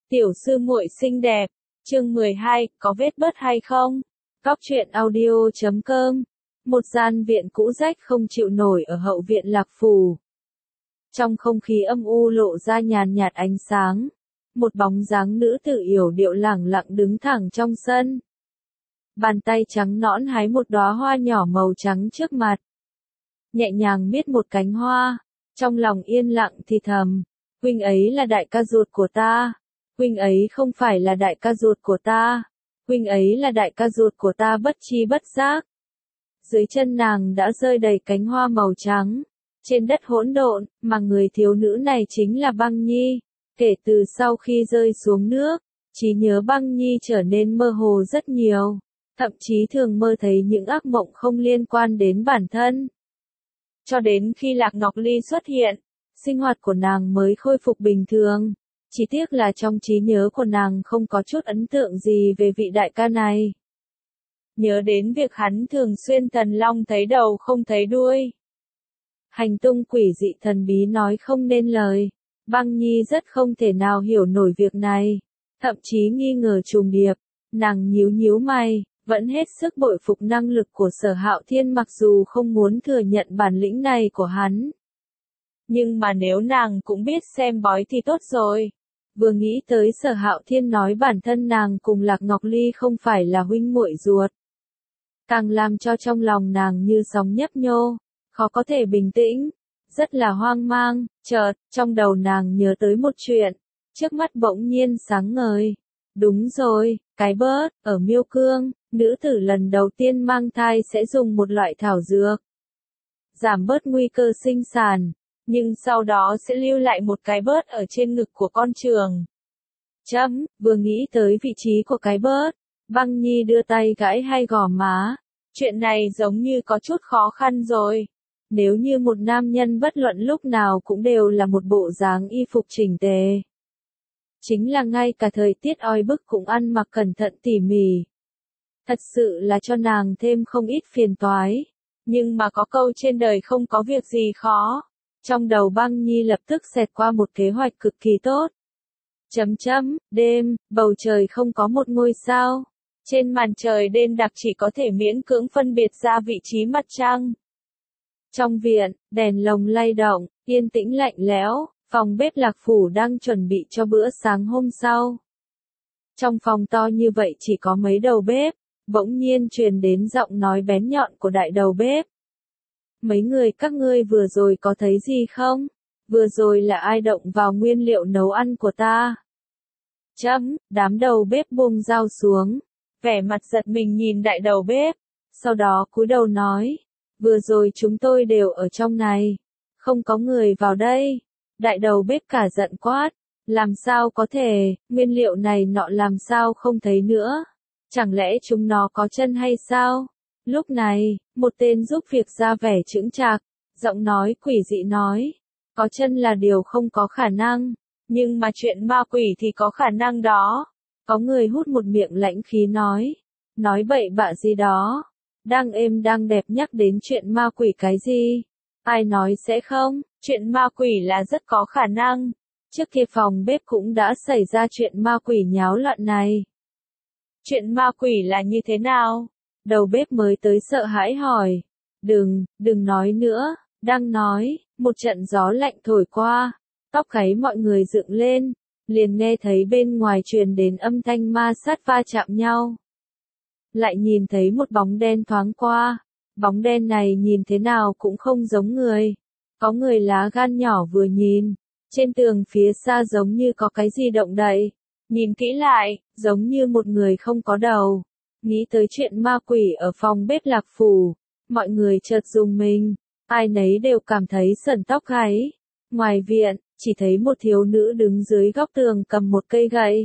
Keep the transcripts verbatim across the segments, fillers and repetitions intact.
Tiểu sư muội xinh đẹp, chương mười hai, có vết bớt hay không? Góc truyện audio chấm com. Một gian viện cũ rách không chịu nổi ở hậu viện Lạc Phủ. Trong không khí âm u lộ ra nhàn nhạt ánh sáng, một bóng dáng nữ tử yểu điệu lẳng lặng đứng thẳng trong sân. Bàn tay trắng nõn hái một đóa hoa nhỏ màu trắng trước mặt. Nhẹ nhàng miết một cánh hoa, trong lòng yên lặng thì thầm, huynh ấy là đại ca ruột của ta. Huynh ấy không phải là đại ca ruột của ta. Huynh ấy là đại ca ruột của ta bất chi bất giác. Dưới chân nàng đã rơi đầy cánh hoa màu trắng. Trên đất hỗn độn, mà người thiếu nữ này chính là Băng Nhi. Kể từ sau khi rơi xuống nước, trí nhớ Băng Nhi trở nên mơ hồ rất nhiều. Thậm chí thường mơ thấy những ác mộng không liên quan đến bản thân. Cho đến khi Lạc Ngọc Ly xuất hiện, sinh hoạt của nàng mới khôi phục bình thường. Chỉ tiếc là trong trí nhớ của nàng không có chút ấn tượng gì về vị đại ca này. Nhớ đến việc hắn thường xuyên thần long thấy đầu không thấy đuôi. Hành tung quỷ dị thần bí nói không nên lời. Băng Nhi rất không thể nào hiểu nổi việc này. Thậm chí nghi ngờ trùng điệp. Nàng nhíu nhíu mày, vẫn hết sức bội phục năng lực của Sở Hạo Thiên mặc dù không muốn thừa nhận bản lĩnh này của hắn. Nhưng mà nếu nàng cũng biết xem bói thì tốt rồi. Vừa nghĩ tới Sở Hạo Thiên nói bản thân nàng cùng Lạc Ngọc Ly không phải là huynh muội ruột. Càng làm cho trong lòng nàng như sóng nhấp nhô, khó có thể bình tĩnh, rất là hoang mang, chợt, trong đầu nàng nhớ tới một chuyện, trước mắt bỗng nhiên sáng ngời. Đúng rồi, cái bớt, ở Miêu Cương, nữ tử lần đầu tiên mang thai sẽ dùng một loại thảo dược. Giảm bớt nguy cơ sinh sản. Nhưng sau đó sẽ lưu lại một cái bớt ở trên ngực của con trường. Chấm, vừa nghĩ tới vị trí của cái bớt, Băng Nhi đưa tay gãi hai gò má. Chuyện này giống như có chút khó khăn rồi. Nếu như một nam nhân bất luận lúc nào cũng đều là một bộ dáng y phục chỉnh tề. Chính là ngay cả thời tiết oi bức cũng ăn mặc cẩn thận tỉ mỉ. Thật sự là cho nàng thêm không ít phiền toái. Nhưng mà có câu trên đời không có việc gì khó. Trong đầu Băng Nhi lập tức xẹt qua một kế hoạch cực kỳ tốt. Chấm chấm, đêm, bầu trời không có một ngôi sao. Trên màn trời đen đặc chỉ có thể miễn cưỡng phân biệt ra vị trí mặt trăng. Trong viện, đèn lồng lay động, yên tĩnh lạnh lẽo, phòng bếp Lạc Phủ đang chuẩn bị cho bữa sáng hôm sau. Trong phòng to như vậy chỉ có mấy đầu bếp, bỗng nhiên truyền đến giọng nói bén nhọn của đại đầu bếp. Mấy người các ngươi vừa rồi có thấy gì không? Vừa rồi là ai động vào nguyên liệu nấu ăn của ta? Chấm, đám đầu bếp buông dao xuống, vẻ mặt giật mình nhìn đại đầu bếp, sau đó cúi đầu nói, vừa rồi chúng tôi đều ở trong này, không có người vào đây. Đại đầu bếp cả giận quát, làm sao có thể, nguyên liệu này nọ làm sao không thấy nữa? Chẳng lẽ chúng nó có chân hay sao? Lúc này, một tên giúp việc ra vẻ chững chạc, giọng nói quỷ dị nói, có chân là điều không có khả năng, nhưng mà chuyện ma quỷ thì có khả năng đó. Có người hút một miệng lãnh khí nói, nói bậy bạ gì đó, đang êm đang đẹp nhắc đến chuyện ma quỷ cái gì, ai nói sẽ không, chuyện ma quỷ là rất có khả năng, trước kia phòng bếp cũng đã xảy ra chuyện ma quỷ nháo loạn này. Chuyện ma quỷ là như thế nào? Đầu bếp mới tới sợ hãi hỏi. Đừng, đừng nói nữa, đang nói, một trận gió lạnh thổi qua, tóc gáy mọi người dựng lên, liền nghe thấy bên ngoài truyền đến âm thanh ma sát va chạm nhau. Lại nhìn thấy một bóng đen thoáng qua, bóng đen này nhìn thế nào cũng không giống người. Có người lá gan nhỏ vừa nhìn, trên tường phía xa giống như có cái gì động đậy, nhìn kỹ lại, giống như một người không có đầu. Nghĩ tới chuyện ma quỷ ở phòng bếp Lạc Phủ, mọi người chợt rùng mình, ai nấy đều cảm thấy sởn tóc gáy. Ngoài viện, chỉ thấy một thiếu nữ đứng dưới góc tường cầm một cây gậy.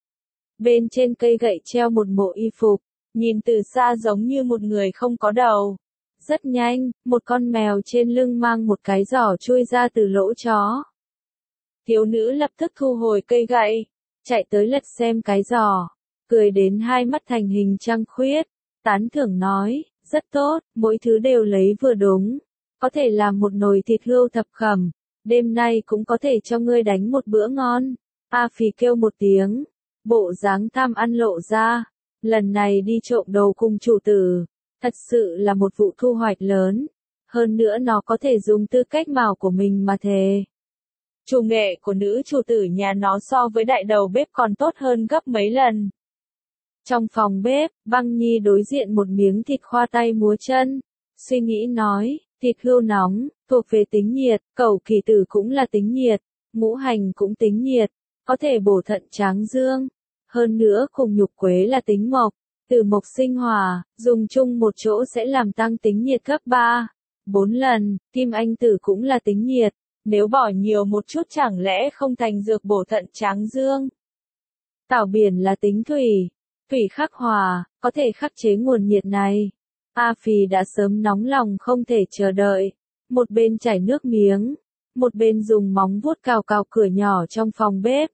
Bên trên cây gậy treo một bộ y phục, nhìn từ xa giống như một người không có đầu. Rất nhanh, một con mèo trên lưng mang một cái giỏ chui ra từ lỗ chó. Thiếu nữ lập tức thu hồi cây gậy, chạy tới lật xem cái giỏ. Cười đến hai mắt thành hình trăng khuyết, tán thưởng nói, rất tốt, mỗi thứ đều lấy vừa đúng, có thể làm một nồi thịt hươu thập cẩm, đêm nay cũng có thể cho ngươi đánh một bữa ngon. A Phì kêu một tiếng, bộ dáng tham ăn lộ ra, lần này đi trộm đồ cùng chủ tử, thật sự là một vụ thu hoạch lớn, hơn nữa nó có thể dùng tư cách mào của mình mà thề. Chủ nghệ của nữ chủ tử nhà nó so với đại đầu bếp còn tốt hơn gấp mấy lần. Trong phòng bếp, Băng Nhi đối diện một miếng thịt khoa tay múa chân, suy nghĩ nói, thịt hươu nóng, thuộc về tính nhiệt, cẩu kỳ tử cũng là tính nhiệt, ngũ hành cũng tính nhiệt, có thể bổ thận tráng dương. Hơn nữa cùng nhục quế là tính mộc, từ mộc sinh hỏa, dùng chung một chỗ sẽ làm tăng tính nhiệt gấp ba, bốn lần, kim anh tử cũng là tính nhiệt, nếu bỏ nhiều một chút chẳng lẽ không thành dược bổ thận tráng dương. Tảo biển là tính thủy, thủy khắc hỏa, có thể khắc chế nguồn nhiệt này. A Phì đã sớm nóng lòng không thể chờ đợi, một bên chảy nước miếng, một bên dùng móng vuốt cào cào cửa nhỏ trong phòng bếp.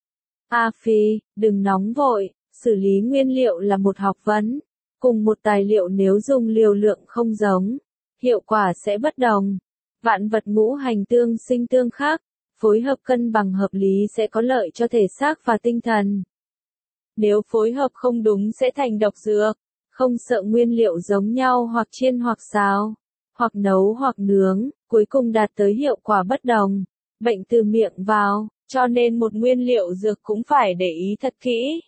A Phì, đừng nóng vội, xử lý nguyên liệu là một học vấn, cùng một tài liệu nếu dùng liều lượng không giống, hiệu quả sẽ bất đồng. Vạn vật ngũ hành tương sinh tương khắc, phối hợp cân bằng hợp lý sẽ có lợi cho thể xác và tinh thần. Nếu phối hợp không đúng sẽ thành độc dược, không sợ nguyên liệu giống nhau hoặc chiên hoặc xào, hoặc nấu hoặc nướng, cuối cùng đạt tới hiệu quả bất đồng. Bệnh từ miệng vào, cho nên một nguyên liệu dược cũng phải để ý thật kỹ.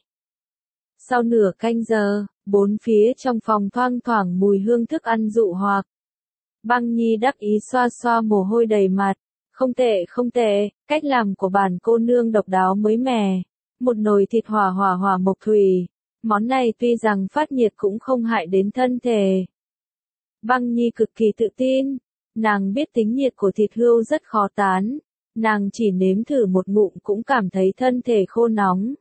Sau nửa canh giờ, bốn phía trong phòng thoang thoảng mùi hương thức ăn dụ hoặc. Băng Nhi đắc ý xoa xoa mồ hôi đầy mặt, không tệ không tệ, cách làm của bản cô nương độc đáo mới mẻ. Một nồi thịt hỏa hỏa hỏa mộc thủy, món này tuy rằng phát nhiệt cũng không hại đến thân thể. Băng Nhi cực kỳ tự tin, nàng biết tính nhiệt của thịt hươu rất khó tán, nàng chỉ nếm thử một ngụm cũng cảm thấy thân thể khô nóng.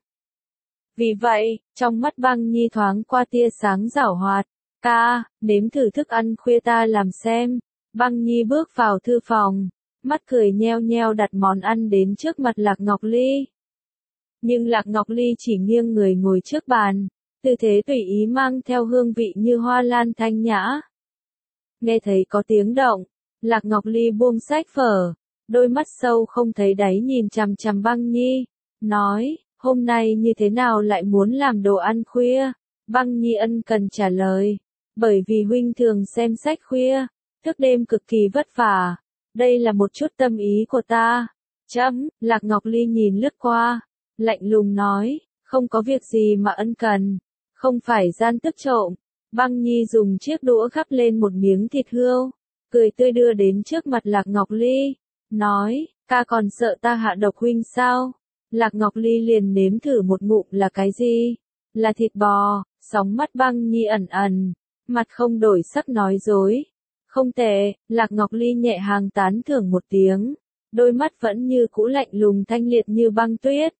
Vì vậy, trong mắt Băng Nhi thoáng qua tia sáng giảo hoạt, ca, nếm thử thức ăn khuya ta làm xem. Băng Nhi bước vào thư phòng, mắt cười nheo nheo đặt món ăn đến trước mặt Lạc Ngọc Ly. Nhưng Lạc Ngọc Ly chỉ nghiêng người ngồi trước bàn, tư thế tùy ý mang theo hương vị như hoa lan thanh nhã. Nghe thấy có tiếng động, Lạc Ngọc Ly buông sách vở, đôi mắt sâu không thấy đáy nhìn chằm chằm Băng Nhi, nói, hôm nay như thế nào lại muốn làm đồ ăn khuya? Băng Nhi ân cần trả lời, bởi vì huynh thường xem sách khuya, thức đêm cực kỳ vất vả, đây là một chút tâm ý của ta. Chấm, Lạc Ngọc Ly nhìn lướt qua, lạnh lùng nói, không có việc gì mà ân cần, không phải gian tức trộm. Băng Nhi dùng chiếc đũa gắp lên một miếng thịt hươu, cười tươi đưa đến trước mặt Lạc Ngọc Ly, nói, ca còn sợ ta hạ độc huynh sao? Lạc Ngọc Ly liền nếm thử một ngụm là cái gì? Là thịt bò. Sóng mắt Băng Nhi ẩn ẩn, mặt không đổi sắc nói dối. Không tệ, Lạc Ngọc Ly nhẹ hàng tán thưởng một tiếng, đôi mắt vẫn như cũ lạnh lùng thanh liệt như băng tuyết.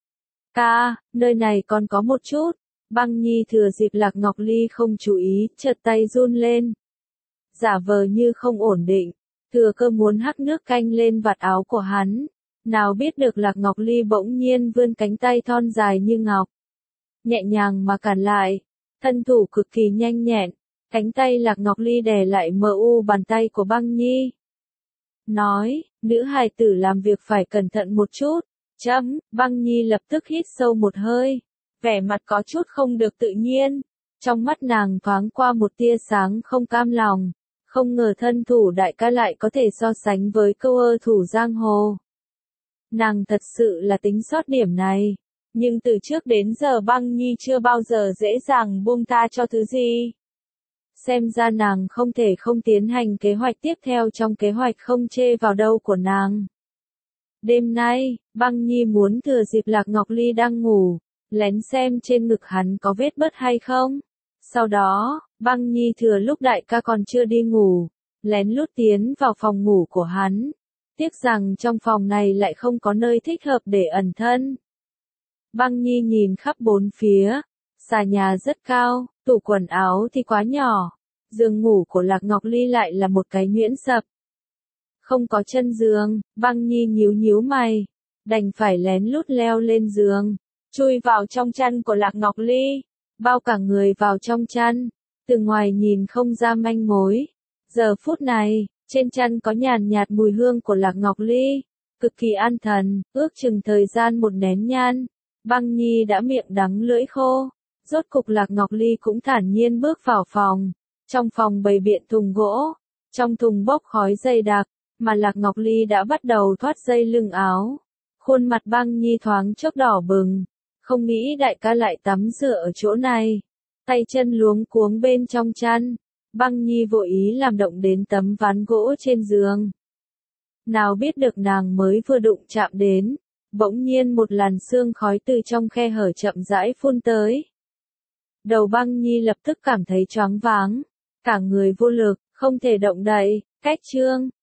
Ca, nơi này còn có một chút. Băng Nhi thừa dịp Lạc Ngọc Ly không chú ý, chợt tay run lên. Giả vờ như không ổn định, thừa cơ muốn hắc nước canh lên vạt áo của hắn. Nào biết được Lạc Ngọc Ly bỗng nhiên vươn cánh tay thon dài như ngọc, nhẹ nhàng mà cản lại, thân thủ cực kỳ nhanh nhẹn, cánh tay Lạc Ngọc Ly đè lại mờ u bàn tay của Băng Nhi. Nói, nữ hài tử làm việc phải cẩn thận một chút. Chấm, Băng Nhi lập tức hít sâu một hơi, vẻ mặt có chút không được tự nhiên, trong mắt nàng thoáng qua một tia sáng không cam lòng, không ngờ thân thủ đại ca lại có thể so sánh với câu ơ thủ giang hồ. Nàng thật sự là tính sót điểm này. Nhưng từ trước đến giờ Băng Nhi chưa bao giờ dễ dàng buông tha cho thứ gì. Xem ra nàng không thể không tiến hành kế hoạch tiếp theo trong kế hoạch không chê vào đâu của nàng. Đêm nay, Băng Nhi muốn thừa dịp Lạc Ngọc Ly đang ngủ, lén xem trên ngực hắn có vết bớt hay không. Sau đó, Băng Nhi thừa lúc đại ca còn chưa đi ngủ, lén lút tiến vào phòng ngủ của hắn. Tiếc rằng trong phòng này lại không có nơi thích hợp để ẩn thân. Băng Nhi nhìn khắp bốn phía, xà nhà rất cao, tủ quần áo thì quá nhỏ, giường ngủ của Lạc Ngọc Ly lại là một cái nhuyễn sập. Không có chân giường, Băng Nhi nhíu nhíu mày, đành phải lén lút leo lên giường, chui vào trong chăn của Lạc Ngọc Ly, bao cả người vào trong chăn, từ ngoài nhìn không ra manh mối. Giờ phút này, trên chăn có nhàn nhạt mùi hương của Lạc Ngọc Ly, cực kỳ an thần, ước chừng thời gian một nén nhang, Băng Nhi đã miệng đắng lưỡi khô. Rốt cục Lạc Ngọc Ly cũng thản nhiên bước vào phòng. Trong phòng bày biện thùng gỗ, trong thùng bốc khói dày đặc, mà Lạc Ngọc Ly đã bắt đầu thoát dây lưng áo. Khuôn mặt Băng Nhi thoáng chốc đỏ bừng, không nghĩ đại ca lại tắm rửa ở chỗ này. Tay chân luống cuống bên trong chăn, Băng Nhi vội ý làm động đến tấm ván gỗ trên giường. Nào biết được nàng mới vừa đụng chạm đến, bỗng nhiên một làn sương khói từ trong khe hở chậm rãi phun tới. Đầu Băng Nhi lập tức cảm thấy choáng váng, cả người vô lực, không thể động đậy. Cách chương